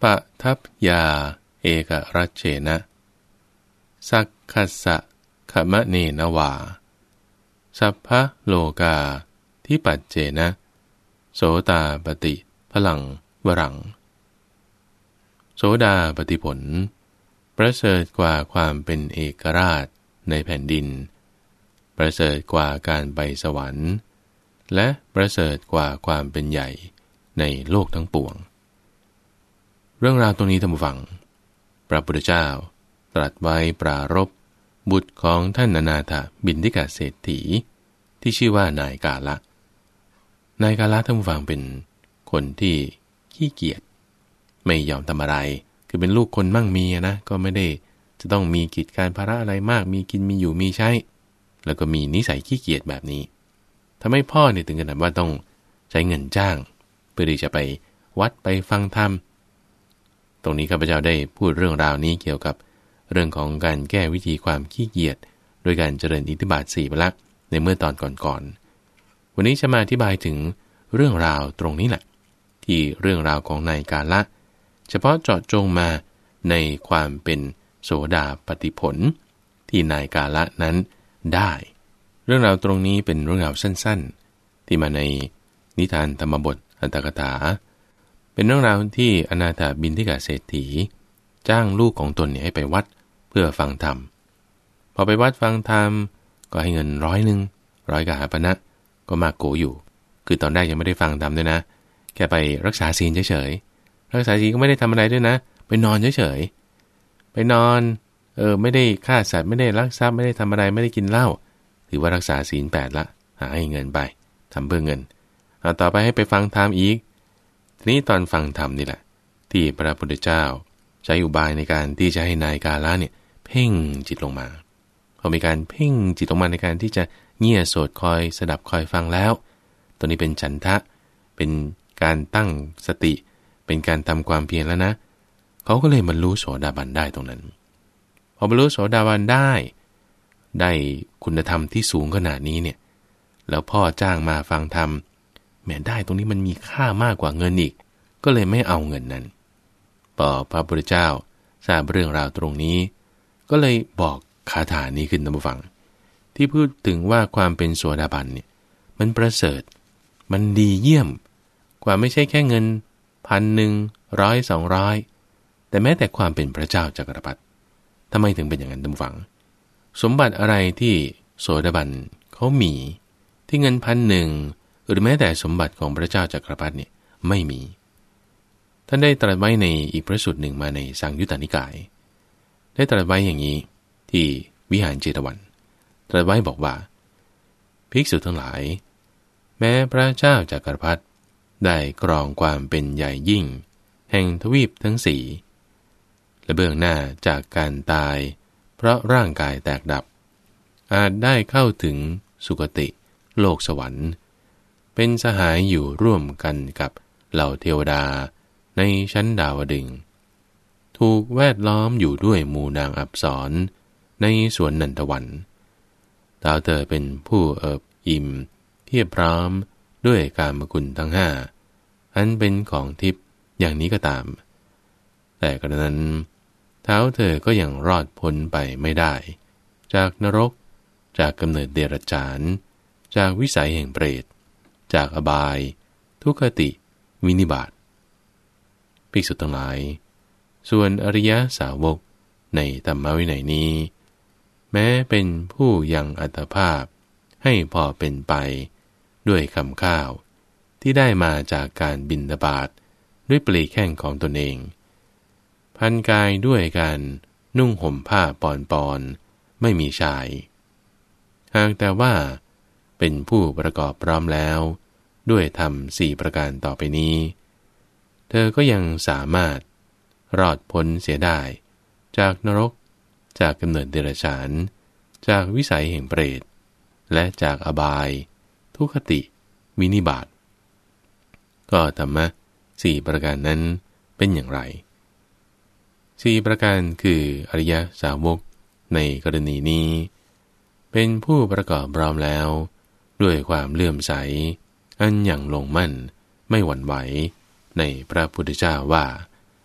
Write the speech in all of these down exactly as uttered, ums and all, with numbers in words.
ะทัพยาเอกรัชเชนะสักขัสสะขมะเนนวาสัพพะโลกาทิปัจเจนะโสตาปฏิพลังวรังโสดาปฏิผลประเสริฐกว่าความเป็นเอกราชในแผ่นดินประเสริฐกว่าการไปสวรรค์และประเสริฐกว่าความเป็นใหญ่ในโลกทั้งปวงเรื่องราวตรงนี้ท่านผู้ฟังพระพุทธเจ้าตรัสไว้ปรารภบุตรของท่านอนาถบิณฑิกเศรษฐีที่ชื่อว่านายกาละนายกาละท่านผู้ฟังเป็นคนที่ขี้เกียจไม่ยอมทำอะไรคือเป็นลูกคนมั่งมีนะก็ไม่ได้จะต้องมีกิจการภาระอะไรมากมีกินมีอยู่มีใช้แล้วก็มีนิสัยขี้เกียจแบบนี้ทำให้พ่อเนี่ยถึงขนาดว่าต้องใช้เงินจ้างเพื่อที่จะไปวัดไปฟังธรรมตรงนี้ข้าพเจ้าได้พูดเรื่องราวนี้เกี่ยวกับเรื่องของการแก้วิธีความขี้เกียจโดยการเจริญอิทธิบาทสี่ไปละในเมื่อตอนก่อนๆวันนี้จะมาอธิบายถึงเรื่องราวตรงนี้แหละที่เรื่องราวของนายกาละเฉพาะเจาะจงมาในความเป็นโสดาปฏิผลที่นายกาละนั้นได้เรื่องราวตรงนี้เป็นเรื่องราวสั้นๆที่มาในนิทานธรรมบทอัตถกถาเป็นเรื่องราวที่อนาถบิณฑิกเศรษฐีจ้างลูกของตนเนี่ยให้ไปวัดเพื่อฟังธรรมพอไปวัดฟังธรรมก็ให้เงินร้อยหนึ่งร้อยกหาปณะก็มากโกอยู่คือตอนแรกยังไม่ได้ฟังธรรมด้วยนะแค่ไปรักษาศีลเฉยๆรักษาศีลก็ไม่ได้ทำอะไรด้วยนะไปนอนเฉยๆไปนอนเออไม่ได้ฆ่าสัตว์ไม่ได้ลักทรัพย์ไม่ได้ทำอะไรไม่ได้กินเหล้าถือว่ารักษาศีลแปดละหาให้เงินไปทำเพื่อเงินเอาต่อไปให้ไปฟังธรรมอีกทีนี้ตอนฟังธรรมนี่แหละที่พระพุทธเจ้าใช้อุบายในการที่จะให้นายกาละเนี่ยเพ่งจิตลงมาพอมีการเพ่งจิตลงมาในการที่จะเงี่ยโสดคอยสดับคอยฟังแล้วตัวนี้เป็นฉันทะเป็นการตั้งสติเป็นการทำความเพียรแล้วนะเขาก็เลยบรรลุโสดาบันได้ตรงนั้นพอบรรลุโสดาบันได้ได้คุณธรรมที่สูงขนาดนี้เนี่ยแล้วพ่อจ้างมาฟังธรรมแม้ได้ตรงนี้มันมีค่ามากกว่าเงินอีกก็เลยไม่เอาเงินนั้นพอพระพุทธเจ้าทราบเรื่องราวตรงนี้ก็เลยบอกคาถานี้ขึ้นท่านผู้ฟังที่พูดถึงว่าความเป็นโสดาบันเนี่ยมันประเสริฐมันดีเยี่ยมกว่าไม่ใช่แค่เงินพันหนึ่งร้อยสองร้อยแต่แม้แต่ความเป็นพระเจ้าจักรพรรดิทำไมถึงเป็นอย่างนั้นท่านผู้ฟังสมบัติอะไรที่โสดาบันเขามีที่เงินพันหนึ่งหรือแม้แต่สมบัติของพระเจ้าจักรพรรดิเนี่ยไม่มีท่านได้ตรัสไว้ในอีกพระสูตรหนึ่งมาในสังยุตตนิกายได้ตรัสไว้อย่างนี้ที่วิหารเจตวันตรัสไว้บอกว่าภิกษุทั้งหลายแม้พระเจ้าจักรพรรดิได้ครองความเป็นใหญ่ยิ่งแห่งทวีปทั้งสี่และเบื้องหน้าจากการตายเพราะร่างกายแตกดับอาจได้เข้าถึงสุคติโลกสวรรค์เป็นสหายอยู่ร่วมกันกับเหล่าเทวดาในชั้นดาวดึงส์ถูกแวดล้อมอยู่ด้วยหมู่นางอัปสรในสวนนันทวันดาวเธอเป็นผู้เอิบอิ่มเพียบพร้อมด้วยกามกุลทั้งห้าอันเป็นของทิพย์อย่างนี้ก็ตามแต่กระนั้นเท้าเธอก็ยังรอดพ้นไปไม่ได้จากนรกจากกำเนิดเดรัจฉานจากวิสัยแห่งเปรตจากอบายทุกขติวินิบาตภิกษุทั้งหลายส่วนอริยสาวกในธรรมวินัยนี้แม้เป็นผู้ยังอัตภาพให้พอเป็นไปด้วยคำข้าวที่ได้มาจากการบิณฑบาตด้วยปลีแข้งของตนเองพันกายด้วยการนุ่งห่มผ้าปอนปอนไม่มีชายหากแต่ว่าเป็นผู้ประกอบพร้อมแล้วด้วยธรรมสี่ประการต่อไปนี้เธอก็ยังสามารถรอดพ้นเสียได้จากนรกจากกำเนิดเดรัจฉานจากวิสัยแห่งเปรตและจากอบายทุกขติวินิบาตก็ธรรมะสี่ประการนั้นเป็นอย่างไรสี่ประการคืออริยสาวกในกรณีนี้เป็นผู้ประกอบพร้อมแล้วด้วยความเลื่อมใสอันอย่างลงมั่นไม่หวั่นไหวในพระพุทธเจ้าว่า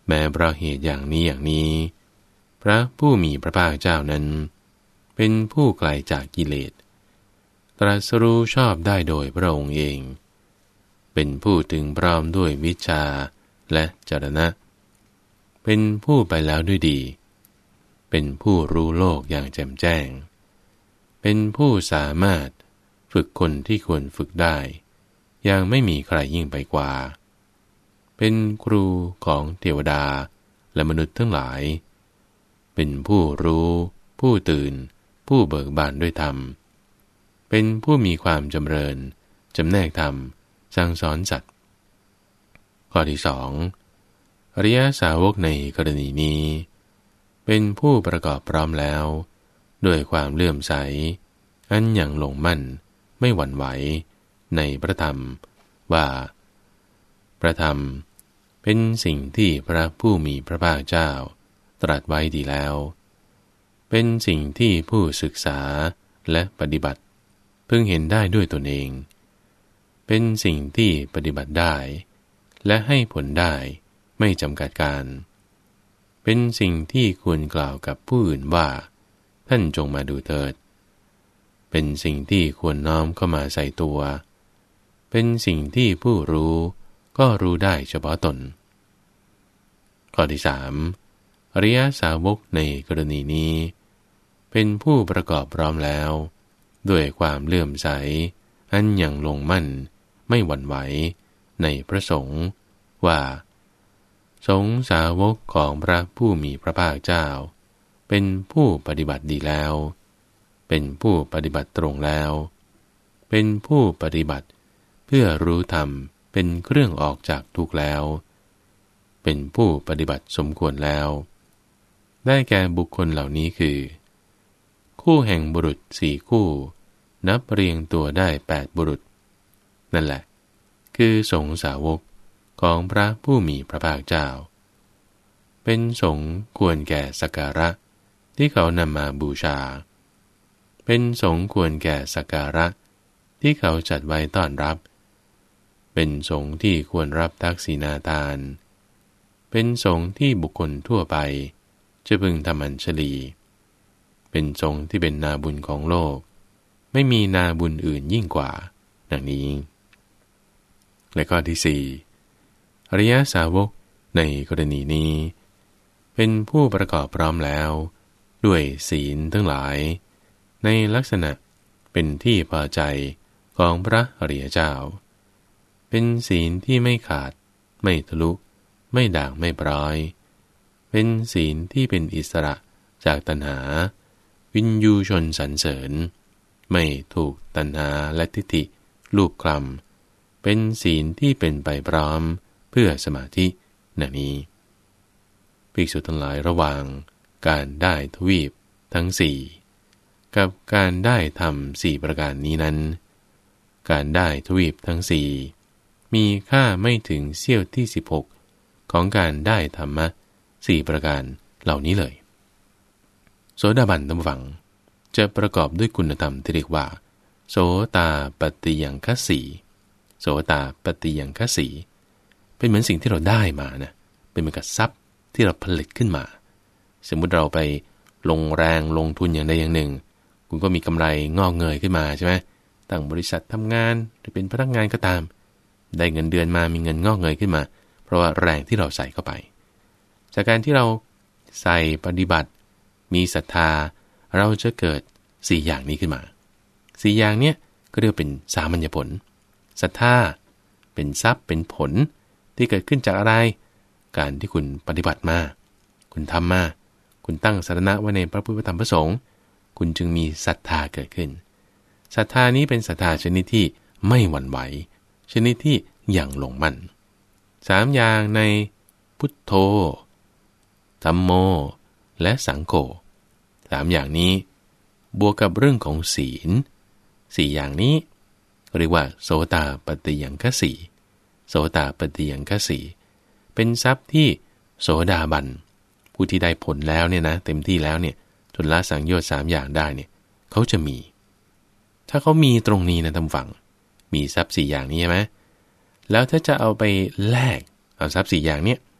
แม้เพราะเหตุอย่างนี้อย่างนี้พระผู้มีพระภาคเจ้านั้นเป็นผู้ไกลจากกิเลสตรัสรู้ชอบได้โดยพระองค์เองเป็นผู้ถึงพร้อมด้วยวิชาและจรณะเป็นผู้ไปแล้วด้วยดีเป็นผู้รู้โลกอย่างแจ่มแจ้งเป็นผู้สามารถฝึกคนที่ควรฝึกได้อย่างไม่มีใครยิ่งไปกว่าเป็นครูของเทวดาและมนุษย์ทั้งหลายเป็นผู้รู้ผู้ตื่นผู้เบิกบานด้วยธรรมเป็นผู้มีความจำเริญจำแนกธรรมสั่งสอนสัตว์ข้อที่สองอริยสาวกในกรณีนี้เป็นผู้ประกอบพร้อมแล้วด้วยความเลื่อมใสอันยังลงมั่นไม่หวั่นไหวในพระธรรมว่าพระธรรมเป็นสิ่งที่พระผู้มีพระภาคเจ้าตรัสไว้ดีแล้วเป็นสิ่งที่ผู้ศึกษาและปฏิบัติพึงเห็นได้ด้วยตนเองเป็นสิ่งที่ปฏิบัติได้และให้ผลได้ไม่จำกัดการเป็นสิ่งที่ควรกล่าวกับผู้อื่นว่าท่านจงมาดูเถิดเป็นสิ่งที่ควรน้อมเข้ามาใส่ตัวเป็นสิ่งที่ผู้รู้ก็รู้ได้เฉพาะตนข้อที่สามอริยสาวกในกรณีนี้เป็นผู้ประกอบพร้อมแล้วด้วยความเลื่อมใสอันยังลงมั่นไม่หวั่นไหวในพระสงฆ์ว่าสงฆ์สาวกของพระผู้มีพระภาคเจ้าเป็นผู้ปฏิบัติดีแล้วเป็นผู้ปฏิบัติตรงแล้วเป็นผู้ปฏิบัติเพื่อรู้ธรรมเป็นเครื่องออกจากทุกข์แล้วเป็นผู้ปฏิบัติสมควรแล้วได้แก่บุคคลเหล่านี้คือคู่แห่งบุรุษสี่คู่นับเรียงตัวได้แปดบุรุษนั่นแหละคือสงฆ์สาวกของพระผู้มีพระภาคเจ้าเป็นสงฆ์ควรแก่สักการะที่เขานำมาบูชาเป็นสงฆ์ควรแก่สักการะที่เขาจัดไว้ต้อนรับเป็นสงฆ์ที่ควรรับทักษิณาทานเป็นสงฆ์ที่บุคคลทั่วไปจะพึงทำอัญชลีเป็นสงฆ์ที่เป็นนาบุญของโลกไม่มีนาบุญอื่นยิ่งกว่าดังนี้และข้อที่สี่อริยสาวกในกรณีนี้เป็นผู้ประกอบพร้อมแล้วด้วยศีลทั้งหลายในลักษณะเป็นที่พอใจของพระอริยเจ้าเป็นศีลที่ไม่ขาดไม่ทะลุไม่ด่างไม่ปร้อยเป็นศีลที่เป็นอิสระจากตัณหาวินยูชนสรรเสริญไม่ถูกตัณหาและทิฏฐิลูบคลำเป็นศีลที่เป็นไปพร้อมเพื่อสมาธิดังนี้ภิกษุทั้งหลายระหว่างการได้ทวีปทั้งสี่กับการได้ธรรมสี่ประการนี้นั้นการได้ทวีปทั้งสี่มีค่าไม่ถึงเสี้ยวที่สิบหกของการได้ธรรมะสี่ประการเหล่านี้เลยโสดาบันตำฝังจะประกอบด้วยคุณธรรมที่เรียกว่าโสตาปัตติยังคสีโสตาปัตติยังคสีเป็นเหมือนสิ่งที่เราได้มานะเป็นเหมือนกับทรัพย์ที่เราผลิตขึ้นมาสมมุติเราไปลงแรงลงทุนอย่างใดอย่างหนึ่งคุณก็มีกำไรงอกเงยขึ้นมาใช่ไหมตั้งบริษัททำงานหรือเป็นพนักงานก็ตามได้เงินเดือนมามีเงินงอกเงยขึ้นมาเพราะว่าแรงที่เราใส่เข้าไปจากการที่เราใส่ปฏิบัติมีศรัทธาเราจะเกิดสี่อย่างนี้ขึ้นมาสี่อย่างเนี้ยก็เรียกเป็นสามัญญผลศรัทธาเป็นทรัพย์เป็นผลที่เกิดขึ้นจากอะไรการที่คุณปฏิบัติมาคุณทำมาคุณตั้งสรณะไว้ในพระพุทธธรรมพระสงฆ์คุณจึงมีศรัทธาเกิดขึ้นศรัทธานี้เป็นศรัทธาชนิดที่ไม่หวั่นไหวชนิดที่อย่างลงมั่นสามอย่างในพุทโธธัมโมและสังโฆสามอย่างนี้บวกกับเรื่องของศีลสี่อย่างนี้เรียกว่าโสตาปัตติยังคสีโสตาปัตติยังคสีเป็นทรัพย์ที่โสดาบันผู้ที่ได้ผลแล้วเนี่ยนะเต็มที่แล้วเนี่ยจนละสังโยชน์สามอย่างได้เนี่ยเขาจะมีถ้าเขามีตรงนี้นะท่านฟังมีทรัพย์สี่อย่างนี้ใช่ไหมแล้วถ้าจะเอาไปแลกเอาทรัพย์สี่อย่างเนี้ย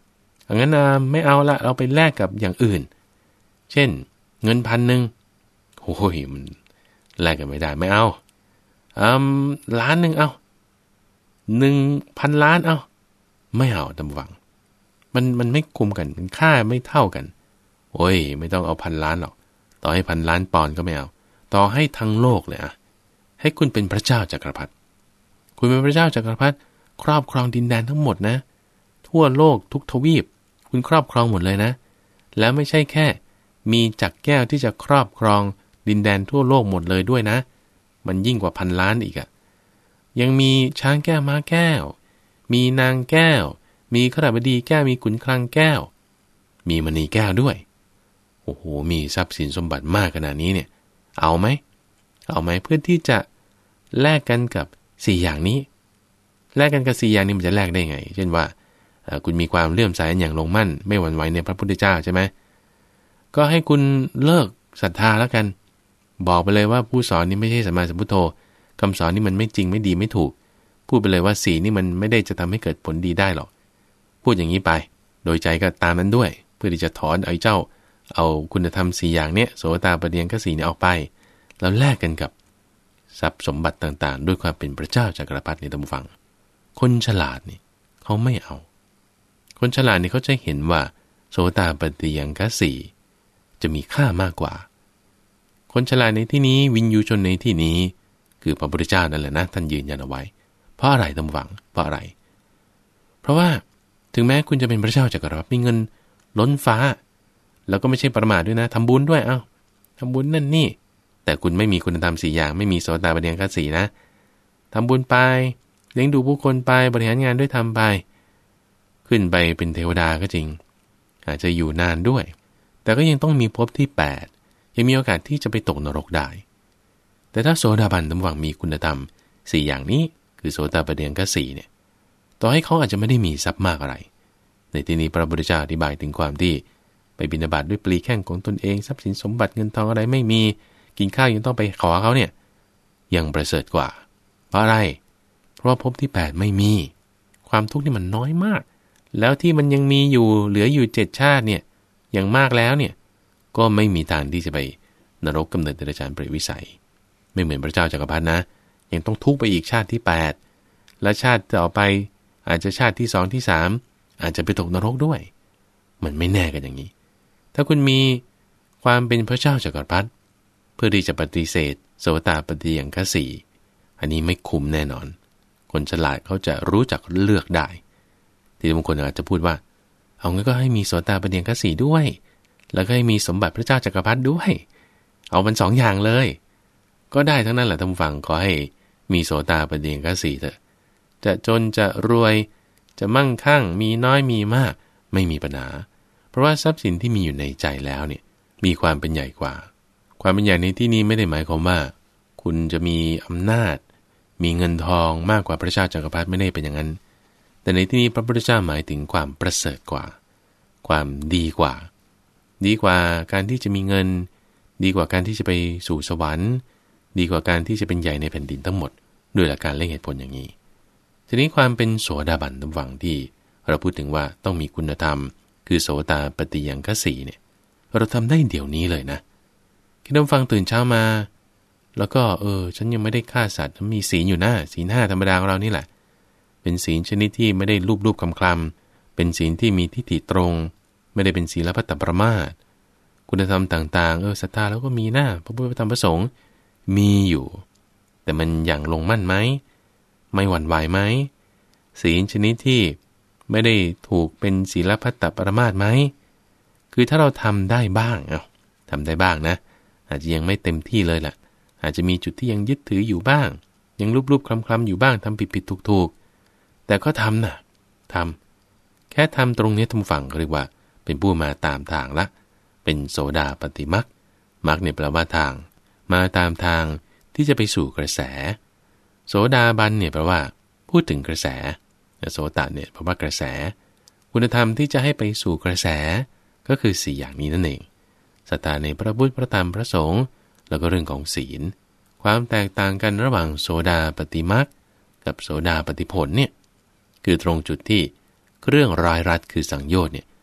งั้นอ่ะไม่เอาละเราไปแลกกับอย่างอื่นเช่นเงินพันหนึ่งโอ้ยมันแลกกันไม่ได้ไม่เอาอืมล้านหนึ่งเอาหนึ่งพันล้านเอาไม่เอาตำวังมันมันไม่คุมกันมันค่าไม่เท่ากันโอ้ยไม่ต้องเอาพันล้านหรอกต่อให้พันล้านปอนด์ก็ไม่เอาต่อให้ทั้งโลกเลยอะให้คุณเป็นพระเจ้าจักรพรรดิคุณเป็นพระเจ้าจักรพรรดิครอบครองดินแดนทั้งหมดนะทั่วโลกทุกทวีปคุณครอบครองหมดเลยนะแล้วไม่ใช่แค่มีจักรแก้วที่จะครอบครองดินแดนทั่วโลกหมดเลยด้วยนะมันยิ่งกว่าพันล้านอีกอะยังมีช้างแก้วม้าแก้วมีนางแก้วมีขราบดีแก้วมีขุนคลังแก้วมีมณีแก้วด้วยโอ้โหมีทรัพย์สินสมบัติมากขนาดนี้เนี่ยเอาไหมเอาไหมเพื่อที่จะแลกกันกับสี่อย่างนี้แลกกันกับสี่อย่างนี้มันจะแลกได้ไงเช่นว่าคุณมีความเลื่อมใสอย่างลงมั่นไม่หวั่นไหวในพระพุทธเจ้าใช่ไหมก็ให้คุณเลิกศรัทธาแล้วกันบอกไปเลยว่าผู้สอนนี้ไม่ใช่สัมมาสัมพุทโธคำสอนนี้มันไม่จริงไม่ดีไม่ถูกพูดไปเลยว่าสีนี่มันไม่ได้จะทำให้เกิดผลดีได้หรอกพูดอย่างนี้ไปโดยใจก็ตามนั้นด้วยเพื่อที่จะถอนไอ้เจ้าเอาคุณธรรมสี่อย่างเนี้ยโสตาปัฏฐิยังคสีเนี่ยออกไปแล้วแลกกันกับทรัพย์สมบัติต่างๆด้วยความเป็นพระเจ้าจักรพรรดิในตำฟังคนฉลาดนี่เขาไม่เอาคนฉลาดนี่เขาจะเห็นว่าโสตาปัฏฐิยังคสีจะมีค่ามากกว่าคนฉลาดในที่นี้วินยูชนในที่นี้คือพระพุทธเจ้านั่นแหละนะท่านยืนยันเอาไว้เพราะอะไรตำฟังเพราะอะไรเพราะว่าถึงแม้คุณจะเป็นพระเจ้าจักรพรรดิมีเงินล้นฟ้าแล้วก็ไม่ใช่ประมาทด้วยนะทำบุญด้วยเอ้าทำบุญนั่นนี่แต่คุณไม่มีคุณธรรมสี่อย่างไม่มีโสตาปัฏฐิยังคสีนะทำบุญไปเลี้ยงดูผู้คนไปบริหารงานด้วยทำไปขึ้นไปเป็นเทวดาก็จริงอาจจะอยู่นานด้วยแต่ก็ยังต้องมีภพที่แปดยังมีโอกาสที่จะไปตกนรกได้แต่ถ้าโสดาบันตำหวังมีคุณธรรมสี่อย่างนี้คือโสตาปัฏฐิยังคสีเนี่ยต่อให้เขาอาจจะไม่ได้มีทรัพย์มากอะไรในที่นี้พระพุทธเจ้าอธิบายถึงความที่ไปบิณฑบาตด้วยปลีแข้งของตนเองทรัพย์สินสมบัติเงินทองอะไรไม่มีกินข้าวยังต้องไปขอเขาเนี่ยยังประเสริฐกว่าเพราะอะไรเพราะว่าภพที่แปดไม่มีความทุกข์นี่มันน้อยมากแล้วที่มันยังมีอยู่เหลืออยู่เจ็ดชาติเนี่ยอย่างมากแล้วเนี่ยก็ไม่มีทางที่จะไปนรกกำเนิดเดรัจฉานเปรตวิสัยไม่เหมือนพระเจ้าจักรพรรดินะยังต้องทุกข์ไปอีกชาติที่แปดและชาติต่อไปอาจจะชาติที่สองที่สามอาจจะไปตกนรกด้วยมันไม่แน่กันอย่างนี้ถ้าคุณมีความเป็นพระเจ้าจักรพรรดิเพื่อที่จะปฏิเสธโสตาปัฏฐิยังคสีอันนี้ไม่คุ้มแน่นอนคนฉลาดเขาจะรู้จักเลือกได้ที่บางคนอาจจะพูดว่าเอางั้นก็ให้มีโสตาปัฏฐิยังคสีด้วยแล้วก็ให้มีสมบัติพระเจ้าจักรพรรดิด้วยเอามันสองอย่างเลยก็ได้ทั้งนั้นแหละท่านฟังขอให้มีโสตาปัฏฐิยังคสีเถอะจะจนจะรวยจะมั่งคั่งมีน้อยมีมากไม่มีปัญหาเพราะว่าทรัพย์สินที่มีอยู่ในใจแล้วเนี่ยมีความเป็นใหญ่กว่าความเป็นใหญ่ในที่นี้ไม่ได้หมายความว่าคุณจะมีอำนาจมีเงินทองมากกว่าพระเจ้าจักรพรรดิไม่ได้เป็นอย่างนั้นแต่ในที่นี้พระพุทธเจ้าหมายถึงความประเสริฐกว่าความดีกว่าดีกว่าการที่จะมีเงินดีกว่าการที่จะไปสู่สวรรค์ดีกว่าการที่จะเป็นใหญ่ในแผ่นดินทั้งหมดด้วยหลักการเล่งเหตุผลอย่างนี้ทีนี้ความเป็นโสดาบันตำวังที่เราพูดถึงว่าต้องมีคุณธรรมคือโสตาปัฏฐิยังคสีเนี่ยเราทำได้เดี๋ยวนี้เลยนะคิดว่าฟังตื่นเช้ามาแล้วก็เออฉันยังไม่ได้ฆ่าสัตว์มีศีลอยู่นะศีลห้าธรรมดาของเรานี่แหละเป็นศีลชนิดที่ไม่ได้รูปๆคำๆเป็นศีลที่มีทิฏฐิตรงไม่ได้เป็นศีลพัตตประมาทคุณธรรมต่างๆเออศรัทธาแล้วก็มีหน้าพระพุทธธรรมพระสงฆ์มีอยู่แต่มันอย่างลงมั่นไหมไม่หวั่นไหวไหมศีลชนิดที่ไม่ได้ถูกเป็นศีลพัตตประมาทไหมคือถ้าเราทำได้บ้างเอาทำได้บ้างนะอาจจะยังไม่เต็มที่เลยล่ะอาจจะมีจุดที่ยังยึดถืออยู่บ้างยังรูปๆคลำๆอยู่บ้างทำผิดๆถูกๆแต่ก็ทำนะทำแค่ทำตรงนี้ทำฝั่งเรียกว่าเป็นผู้มาตามทางละเป็นโสดาปัตติมรรคมรรคเนี่ยแปลว่าทางมาตามทางที่จะไปสู่กระแสโสดาบันเนี่ยแปลว่าพูดถึงกระแสโสตเนี่ยแปลว่ากระแสคุณธรรมที่จะให้ไปสู่กระแสก็คือสี่อย่างนี้นั่นเองศรัทธาในพระพุทธพระธรรมพระสงฆ์แล้วก็เรื่องของศีลความแตกต่างกันระหว่างโสดาปัตติมรรคกับโสดาปัตติผลเนี่ยคือตรงจุดที่เรื่องร้ายรัดคือสังโยชน์เนี่ย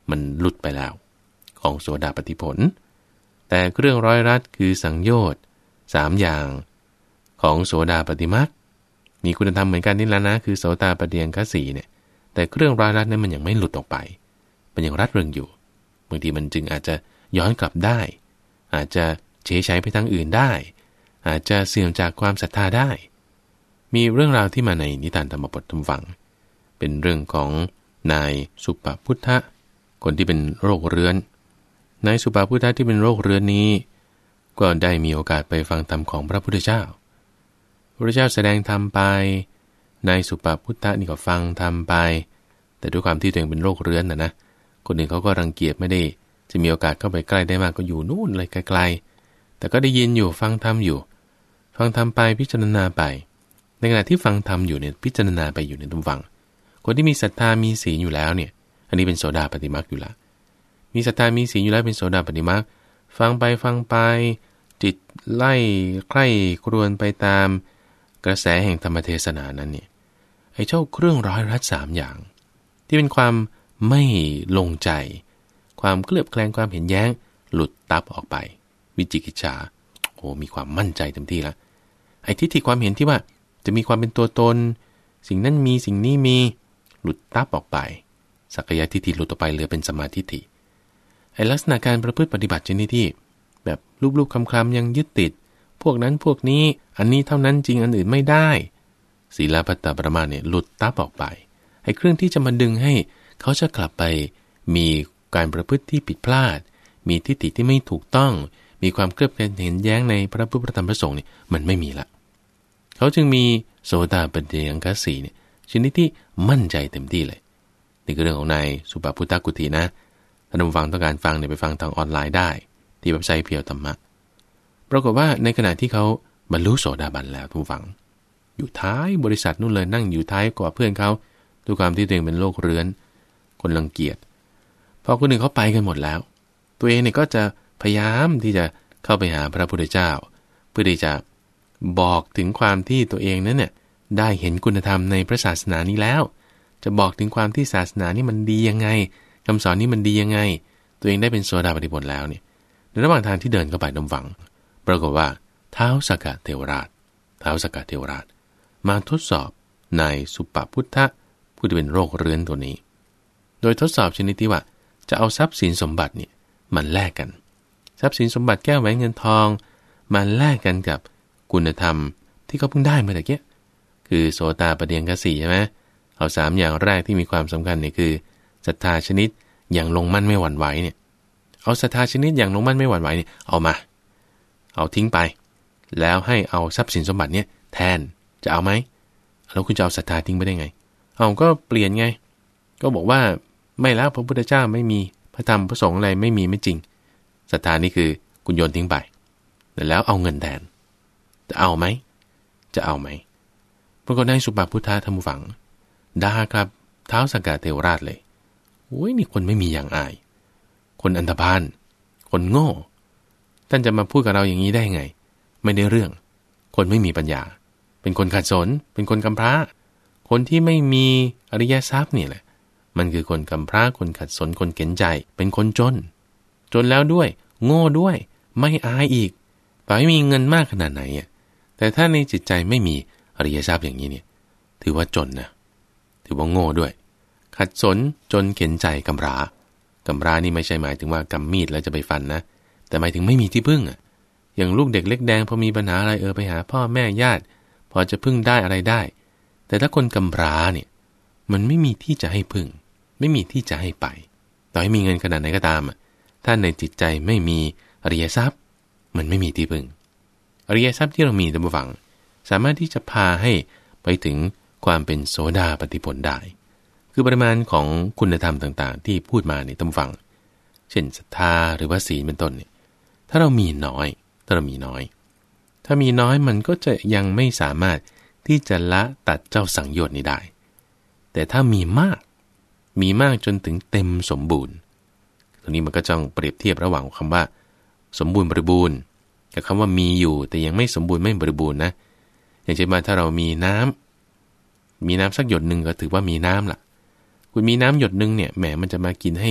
มันหลุดไปแล้วของโสดาปัตติผลแต่เครื่องร้อยรัดคือสังโยชน์สามอย่างของโสดาปัตติมรรคมีคุณธรรมเหมือนกันนี่แหละนะคือโสตาปัฏฐิยังคสี่เนี่ยแต่เครื่องร้อยรัดนั้นมันยังไม่หลุดออกไปมันยังรัดเริงอยู่บางทีมันจึงอาจจะย้อนกลับได้อาจจะเฉยใช้ไปทางอื่นได้อาจจะเสื่อมจากความศรัทธาได้มีเรื่องราวที่มาในนิทานธรรมบทธรรมฟังเป็นเรื่องของนายสุปพุทธะคนที่เป็นโรคเรื้อนนายสุปพุทธะที่เป็นโรคเรื้อนนี้ก็ได้มีโอกาสไปฟังธรรมของพระพุทธเจ้าพระพุทธเจ้าแสดงธรรมไปนายสุปพุทธะนี่ก็ฟังธรรมไปแต่ด้วยความที่ตัวเองเป็นโรคเรื้อนนะนะคนอื่นเขาก็รังเกียจไม่ได้จะมีโอกาสเข้าไปใกล้ได้มากก็อยู่นู่นเลยไกลๆแต่ก็ได้ยินอยู่ฟังธรรมอยู่ฟังธรรมไปพิจารณาไปในขณะที่ฟังธรรมอยู่เนี่ยพิจารณาไปอยู่ในตุ่มฟังคนที่มีศรัทธามีศีลอยู่แล้วเนี่ยอันนี้เป็นโสดาปัตติมรรคอยู่แล้วมีศรัทธามีศีลอยู่แล้วเป็นโสดาปัตติมรรคฟังไปฟังไปจิตไล่ใคร่ครวญไปตามกระแสแห่งธรรมเทศนานั้นเนี่ยไอ้เจ้าเครื่องร้อยรัดสามอย่างที่เป็นความไม่ลงใจความเคลือบแคลงความเห็นแย้งหลุดตับออกไปวิจิกิจฉาโอ้มีความมั่นใจเต็มที่แล้วไอ้ทิฏฐิความเห็นที่ว่าจะมีความเป็นตัวตนสิ่งนั้นมีสิ่งนี้มีหลุดตับออกไปสักกายทิฏฐิหลุดออกไปเหลือเป็นสัมมาทิฏฐิไอ้ลักษณะการประพฤติปฏิบัติชนิดที่แบบรูปๆคลำๆยังยึดติดพวกนั้นพวกนี้อันนี้เท่านั้นจริงอันอื่นไม่ได้ศีลพัตตปรมาเนี่ยหลุดตับออกไปไอ้เครื่องที่จะมาดึงให้เขาจะกลับไปมีการประพฤติที่ผิดพลาดมีทิฏฐิที่ไม่ถูกต้องมีความเคลือบแคลงเห็นแย้งในพระพุทธธรรมพระสงฆ์นี่มันไม่มีละเขาจึงมีโสตาปัฏฐิยังคสีเนี่ยชนิดที่มั่นใจเต็มที่เลยนี่คือเรื่องของนายสุปพุทธกุฏินะท่านผู้ฟังต้องการฟังเนี่ยไปฟังทางออนไลน์ได้ที่เว็บไซต์เพียวธรรมะปรากฏว่าในขณะที่เขาบรรลุโสดาบันแล้วทุกฝังอยู่ท้ายบริษัทนู่นเลยนั่งอยู่ท้ายกว่าเพื่อนเขาด้วยความที่ตัวเองเป็นโรคเรื้อนคนรังเกียจพอคนหนึ่งเขาไปกันหมดแล้วตัวเองเนี่ยก็จะพยายามที่จะเข้าไปหาพระพุทธเจ้าเพื่อที่จะบอกถึงความที่ตัวเองนั้นเนี่ยได้เห็นคุณธรรมในพระศาสนานี้แล้วจะบอกถึงความที่ศาสนานี้มันดียังไงคำสอนนี้มันดียังไงตัวเองได้เป็นโสดาปัตติผลแล้วเนี่ยในระหว่างทางที่เดินเข้าไปดมฝังปรากฏว่าท้าวสักกะเทวราชท้าวสักกะเทวราชมาทดสอบนายสุปพุทธะผู้ที่เป็นโรคเรื้อนตัวนี้โดยทดสอบชนิดที่ว่าจะเอาทรัพย์สินสมบัติเนี่ยมันแลกกันทรัพย์สินสมบัติแก้วแหวนเงินทองมันแลกกันกับคุณธรรมที่เขาเพิ่งได้มาแต่เกี้ยคือโสตาปัฏฐิยังคสีใช่ไหมเอาสามอย่างแรกที่มีความสำคัญเนี่ยคือศรัทธาชนิดอย่างลงมั่นไม่หวั่นไหวเนี่ยเอาศรัทธาชนิดอย่างลงมั่นไม่หวั่นไหวเนี่ยเอามาเอาทิ้งไปแล้วให้เอาทรัพย์สินสมบัติเนี่ยแทนจะเอาไหมแล้วคุณจะเอาศรัทธาทิ้งไปได้ไงเอาก็เปลี่ยนไงก็บอกว่าไม่แล้วพระพุทธเจ้าไม่มีพระธรรมพระสงฆ์อะไรไม่มีไม่จริงศรัทธานี่คือคุณโยนทิ้งไปแล้วเอาเงินแทนจะเอาไหมจะเอาไหมปรากฏนายสุปพุทธะท่านผู้ฟังด่าครับท้าวสักกะเทวราชเลยโอ้ยนี่คนไม่มีอย่างอายคนอันธพาลคนโง่ท่านจะมาพูดกับเราอย่างนี้ได้ไงไม่ได้เรื่องคนไม่มีปัญญาเป็นคนขัดสนเป็นคนกำพร้าคนที่ไม่มีอริยทรัพย์นี่แหละมันคือคนกำพร้าคนขัดสนคนเข็นใจเป็นคนจนจนแล้วด้วยโง่ด้วยไม่อายอีกต่อให้มีเงินมากขนาดไหนอ่ะแต่ถ้าในจิตใจไม่มีอริยทรัพย์อย่างนี้เนี่ยถือว่าจนนะถือว่าโง่ด้วยขัดสนจนเข็นใจกำพร้ากำพร้านี่ไม่ใช่หมายถึงว่ากำมีดแล้วจะไปฟันนะแต่หมายถึงไม่มีที่พึ่งอ่ะอย่างลูกเด็กเล็กแดงพอมีปัญหาอะไรเออไปหาพ่อแม่ญาติพอจะพึ่งได้อะไรได้แต่ถ้าคนกำพร้าเนี่ยมันไม่มีที่จะให้พึ่งไม่มีที่จะให้ไปต่อให้มีเงินขนาดไหนก็ตามอ่ะถ้าในจิตใจไม่มีอริยทรัพย์มันไม่มีที่พึ่งอริยทรัพย์ที่เรามีท่านผู้ฟังสามารถที่จะพาให้ไปถึงความเป็นโสดาปัตติผลได้คือปริมาณของคุณธรรมต่างๆที่พูดมาในท่านผู้ฟังเช่นศรัทธาหรือว่าศีลเป็นต้นเนี่ยถ้าเรามีน้อยถ้าเรามีน้อยถ้ามีน้อยมันก็จะยังไม่สามารถที่จะละตัดเจ้าสังโยชน์นี้ได้แต่ถ้ามีมากมีมากจนถึงเต็มสมบูรณ์ตรงนี้มันก็ต้องเปรียบเทียบระหว่างคำว่าสมบูรณ์บริบูรณ์กับคำว่ามีอยู่แต่ยังไม่สมบูรณ์ไม่บริบูรณ์นะอย่างเช่นว่าถ้าเรามีน้ำมีน้ำสักหยดหนึ่งก็ถือว่ามีน้ำล่ะคุณมีน้ำหยดหนึ่งเนี่ยแหมมันจะมากินให้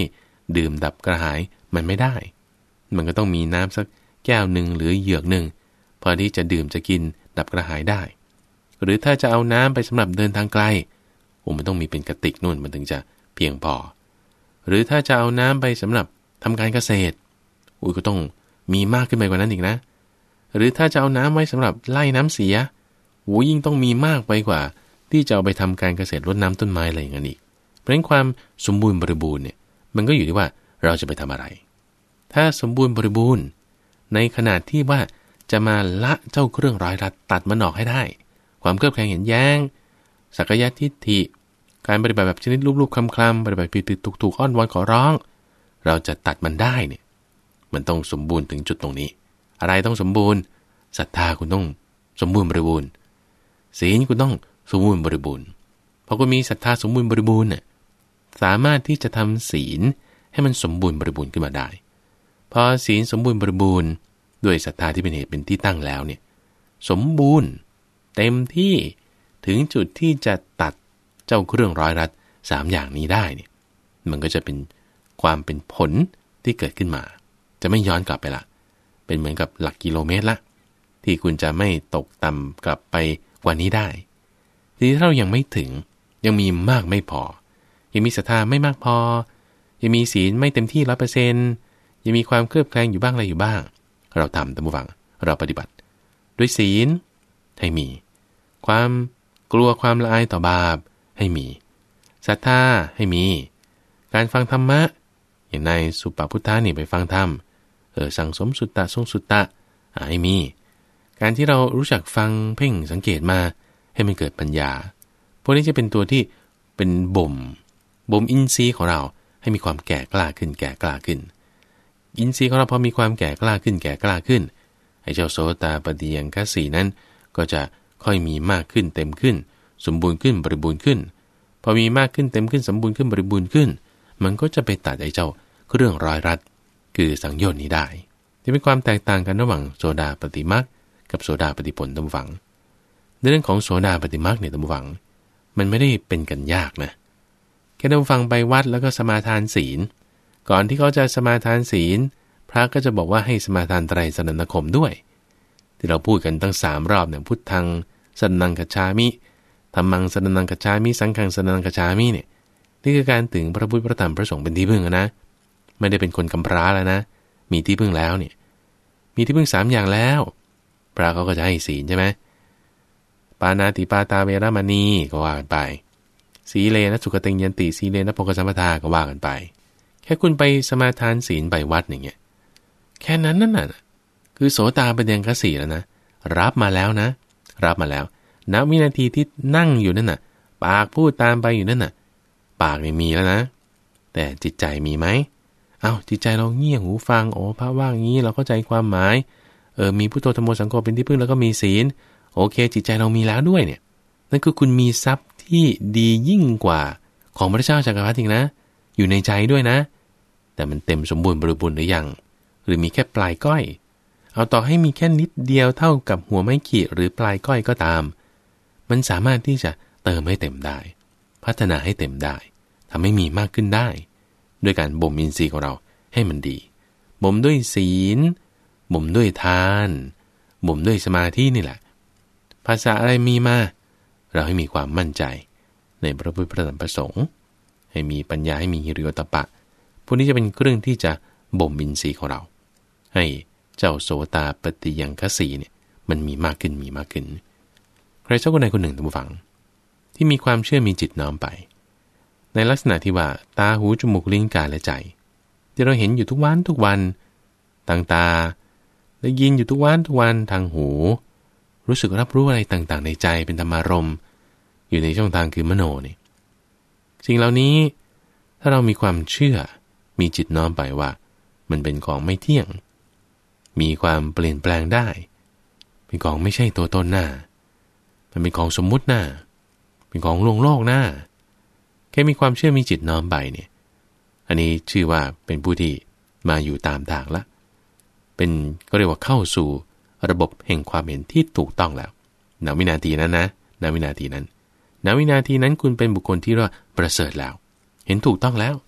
ดื่มดับกระหายมันไม่ได้มันก็ต้องมีน้ำสักแก้วหนึ่งหรือเหยือกหนึ่งพอที่จะดื่มจะกินดับกระหายได้หรือถ้าจะเอาน้ำไปสำหรับเดินทางไกลโอ้มันต้องมีเป็นกระติกนู่นมันถึงจะเพียงพอหรือถ้าจะเอาน้ำไปสำหรับทำการเกษตรอุ้ยก็ต้องมีมากขึ้นไปกว่านั้นอีกนะหรือถ้าจะเอาน้ำไว้สำหรับไล่น้ำเสียโอ้ยิ่งต้องมีมากไปกว่าที่จะเอาไปทำการเกษตรรดน้ำต้นไม้อะไรอย่างนั้นอีกเพราะฉะนั้นความสมบูรณ์บริบูรณ์เนี่ยมันก็อยู่ที่ว่าเราจะไปทำอะไรถ้าสมบูรณ์บริบูรณ์ในขนาดที่ว่าจะมาละเจ้าเครื่องร้อยรัดตัดมันออกให้ได้ความเครือบแคลงเห็นแย้งสักยะทิฏฐิการปฏิบัติแบบชนิดรูปๆคลำๆปฏิบัติผิดๆถูกๆอ้อนวอนขอร้องเราจะตัดมันได้เนี่ยมันต้องสมบูรณ์ถึงจุดตรงนี้อะไรต้องสมบูรณ์ศรัทธาคุณต้องสมบูรณ์บริบูรณ์ศีลคุณต้องสมบูรณ์บริบูรณ์พอคุณมีศรัทธาสมบูรณ์บริบูรณ์เนี่ยสามารถที่จะทำศีลให้มันสมบูรณ์บริบูรณ์ขึ้นมาได้พอศีลสมบูรณ์บริบูรณ์ด้วยศรัทธาที่เป็นเหตุเป็นที่ตั้งแล้วเนี่ยสมบูรณ์เต็มที่ถึงจุดที่จะตัดเจ้าเครื่องร้อยรัดสามอย่างนี้ได้เนี่ยมันก็จะเป็นความเป็นผลที่เกิดขึ้นมาจะไม่ย้อนกลับไปละเป็นเหมือนกับหลักกิโลเมตรละที่คุณจะไม่ตกต่ำกลับไปกว่านี้ได้ทีนี้ถ้าเรายังไม่ถึงยังมีมากไม่พอยังมีศรัทธาไม่มากพอยังมีศีลไม่เต็มที่ ร้อยเปอร์เซ็นต์ ยังมีความเคลือบแคลงอยู่บ้างอะไรอยู่บ้างเราทำตามผู้ฟังเราปฏิบัติด้วยศีลให้มีความกลัวความละอายต่อบาปให้มีศรัทธาให้มีการฟังธรรมะอย่างในสุปพุทธานี่ไปฟังธรรมเออสั่งสมสุตตะทรงสุตตะให้มีการที่เรารู้จักฟังเพ่งสังเกตมาให้มันเกิดปัญญาพวกนี้จะเป็นตัวที่เป็นบ่มบ่มอินทรีย์ของเราให้มีความแก่กล้าขึ้นแก่กล้าขึ้นอินทรีย์ของเราพอมีความแก่กล้าขึ้นแก่กล้าขึ้นไอ้เจ้าโสตาปัฏฐิยังคสีนั้นก็จะค่อยมีมากขึ้นเต็มขึ้นสมบูรณ์ขึ้นบริบูรณ์ขึ้นพอมีมากขึ้นเต็มขึ้นสมบูรณ์ขึ้นบริบูรณ์ขึ้นมันก็จะไปตัดไอ้เจ้าเรื่องร้อยรัดคือสังโยชน์นี้ได้จะเป็นความแตกต่างกันระหว่างโสดาปัตติมรรคกับโสดาปัตติผลตามฝังในเรื่องของโสดาปัตติมรรคเนี่ยตามฝังมันไม่ได้เป็นกันยากนะแค่ตามฟังไปวัดแล้วก็สมาทานศีลก่อนที่เขาจะสมาทานศีลพระก็จะบอกว่าให้สมาทานไตรสรณคมด้วยที่เราพูดกันตั้งสามรอบเนี่ยพุทธังสรณังคัจฉามิธัมมังสรณังคัจฉามิสังฆังสรณังคัจฉามิเนี่ยนี่คือการถึงพระพุทธพระธรรมพระสงฆ์เป็นที่พึ่งนะไม่ได้เป็นคนกำพร้าแล้วนะมีที่พึ่งแล้วเนี่ยมีที่พึ่งสามอย่างแล้วพระเขาก็จะให้ศีลใช่ไหมปานาติปาตาเวรมณีก็ว่ากันไปสีเลนะสุขติยันติสีเลนะโภคสัมปทาก็ว่ากันไปแค่คุณไปสมาทานศีลไปวัดอย่างเงี้ยแค่นั้นนั่นน่ะคือโสตาปัฏฐิยังคสีแล้วนะรับมาแล้วนะรับมาแล้วณวินาทีที่นั่งอยู่นั่นน่ะปากพูดตามไปอยู่นั่นน่ะปากไม่มีแล้วนะแต่จิตใจมีไหมเอ้าจิตใจเราเงี่ยหูฟังโอ้พระว่างี้เราเข้าใจความหมายเออมีพุทโธธัมโมสังโฆเป็นที่พึ่งแล้วก็มีศีลโอเคจิตใจเรามีแล้วด้วยเนี่ยนั่นคือคุณมีทรัพย์ที่ดียิ่งกว่าของพระเจ้าจักรพรรดิอีกนะอยู่ในใจด้วยนะแต่มันเต็มสมบูรณ์บริบูรณ์หรือยังหรือมีแค่ปลายก้อยเอาต่อให้มีแค่นิดเดียวเท่ากับหัวไม้ขีดหรือปลายก้อยก็ตามมันสามารถที่จะเติมให้เต็มได้พัฒนาให้เต็มได้ทำให้มีมากขึ้นได้ด้วยการบ่มอินทรีย์ของเราให้มันดีบ่มด้วยศีลบ่มด้วยทานบ่มด้วยสมาธินี่แหละภาษาอะไรมีมาเราให้มีความมั่นใจในพระพุทธพระธรรมพระสงฆ์ให้มีปัญญาให้มีหิริโอตตัปปะพวกนี้จะเป็นเครื่องที่จะบ่มอินทรีย์ของเราให้เจ้าโสตาปัฏฐิยังคสีเนี่ยมันมีมากขึ้นมีมากขึ้นใครสักคนใดคนหนึ่งท่านผู้ฟังที่มีความเชื่อมีจิตน้อมไปในลักษณะที่ว่าตาหูจมูกลิ้นกายและใจที่เราเห็นอยู่ทุกวันทุกวันทางตาได้ยินอยู่ทุกวันทุกวันทางหูรู้สึกรับรู้อะไรต่างๆในใจเป็นธรรมารมณ์อยู่ในช่องทางคือมโนนี่สิ่งเหล่านี้ถ้าเรามีความเชื่อมีจิตน้อมไปว่ามันเป็นของไม่เที่ยงมีความเปลี่ยนแปลงได้เป็นของไม่ใช่ตัวตนหน้ามันเป็นของสมมุติหน้าเป็นของลวงโลกหน้าแค่มีความเชื่อมีจิตน้อมไปเนี่ยอันนี้ชื่อว่าเป็นผู้ที่มาอยู่ตามทางละเป็นก็เรียกว่าเข้าสู่ระบบแห่งความเห็นที่ถูกต้องแล้วณวินาทีนั้นนะณวินาทีนั้นณวินาทีนั้นคุณเป็นบุคคลที่เรียกว่าประเสริฐแล้วเห็นถูกต้องแล้ว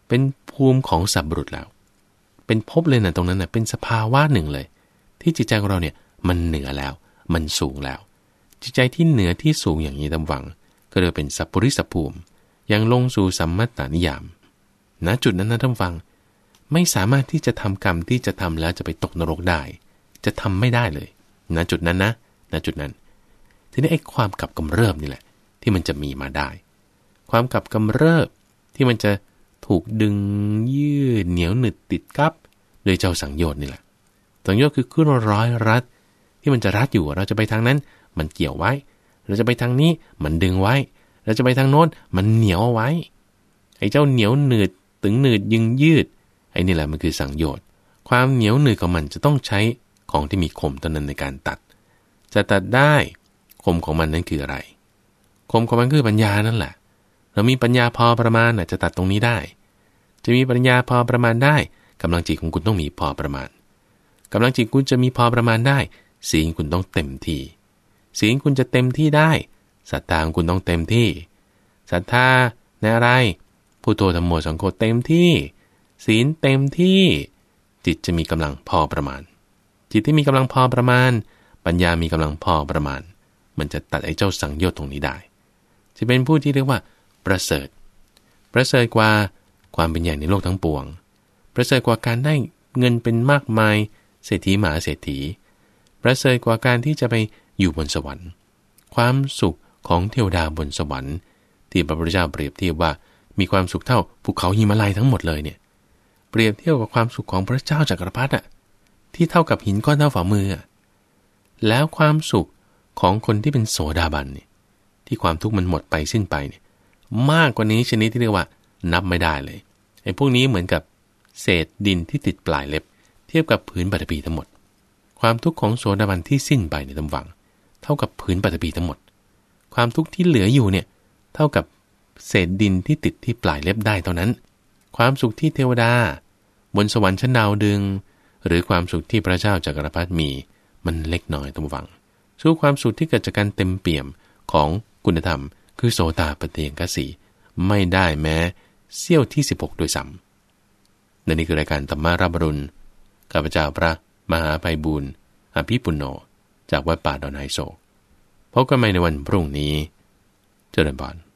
เป็นภูมิของสัพบุรุษแล้วเป็นภพเลยนะตรงนั้นนะเป็นสภาวะหนึ่งเลยที่จิตใจของเราเนี่ยมันเหนือแล้วมันสูงแล้วจิตใจที่เหนือที่สูงอย่างนี้ตามหวังก็เรียกเป็นสัพพุริสภูมิยังลงสู่สัมมัตตนิยามณจุดนั้นนะท่านฟังไม่สามารถที่จะทำกรรมที่จะทำแล้วจะไปตกนรกได้จะทำไม่ได้เลยณจุดนั้นนะณจุดนั้นทีนี้ไอ้ความกลับกำเริบนี่แหละที่มันจะมีมาได้ความกลับกำเริบที่มันจะถูกดึงยืดเหนียวหนึดติดกับโดยเจ้าสังโยชน์นี่แหละสังโยชน์คือเครื่องร้อยรัดที่มันจะรัดอยู่เราจะไปทางนั้นมันเกี่ยวไว้เราจะไปทางนี้มันดึงไว้เราจะไปทางโน้นมันเหนียวเอาไว้ไอ้เจ้าเหนียวหนืดตึงหนืดยึงยืดไอ้นี่แหละมันคือสังโยชน์ความเหนียวหนืดของมันจะต้องใช้ของที่มีคมตัวนั้นในการตัดจะตัดได้คมของมันนั้นคืออะไรคมของมันคือปัญญานั่นแหละเรามีปัญญาพอประมาณน่ะจะตัดตรงนี้ได้จะมีปัญญาพอประมาณได้กำลังจิตของคุณต้องมีพอประมาณกำลังจิตคุณจะมีพอประมาณได้ศีลคุณต้องเต็มที่ศีลคุณจะเต็มที่ได้ศรัทธาของคุณต้องเต็มที่ศรัทธาในอะไรพุทโธธัมโมสังโฆเต็มที่ศีลเต็มที่จิตจะมีกำลังพอประมาณจิตที่มีกำลังพอประมาณปัญญามีกำลังพอประมาณมันจะตัดไอ้เจ้าสังโยชน์ตรงนี้ได้จะเป็นผู้ที่เรียกว่าประเสริฐประเสริฐกว่าความเป็นใหญ่ในโลกทั้งปวงประเสริฐกว่าการได้เงินเป็นมากมายเศรษฐีมหาเศรษฐีประเสริฐกว่าการที่จะไปอยู่บนสวรรค์ความสุขของเทวดาบนสวรรค์ที่พระพุทธเจ้าเปรียบเทียบว่ามีความสุขเท่าภูเขาหิมาลัยทั้งหมดเลยเนี่ยเปรียบเทียบกับความสุขของพระเจ้าจักรพรรดิอ่ะที่เท่ากับหินก้อนเท่าฝ่ามืออ่ะแล้วความสุขของคนที่เป็นโสดาบันเนี่ยที่ความทุกข์มันหมดไปสิ้นไปเนี่ยมากกว่านี้ชนิดที่เรียกว่านับไม่ได้เลยไอ้พวกนี้เหมือนกับเศษดินที่ติดปลายเล็บเทียบกับผืนปฐพีทั้งหมดความทุกข์ของโสดาบันที่สิ้นไปในตำวังเท่ากับผืนปฐพีทั้งหมดความทุกข์ที่เหลืออยู่เนี่ยเท่ากับเศษดินที่ติดที่ปลายเล็บได้เท่านั้นความสุขที่เทวดาบนสวรรค์ชั้นดาวดึงหรือความสุขที่พระเจ้าจักรพรรดิมีมันเล็กน้อยตำวังสู้ความสุขที่เกิดจากการเต็มเปี่ยมของคุณธรรมคือโสตปัฏฐิกสีไม่ได้แม้เสี้ยวที่สิบหกโดยซ้ำและนี่คือรายการธรรมารับอรุณข้าพเจ้าพระมหาไพบูลย์อภิปุณโญจากวัดป่าดอนไฮโศกพบกันใหม่ในวันพรุ่งนี้เจริญพร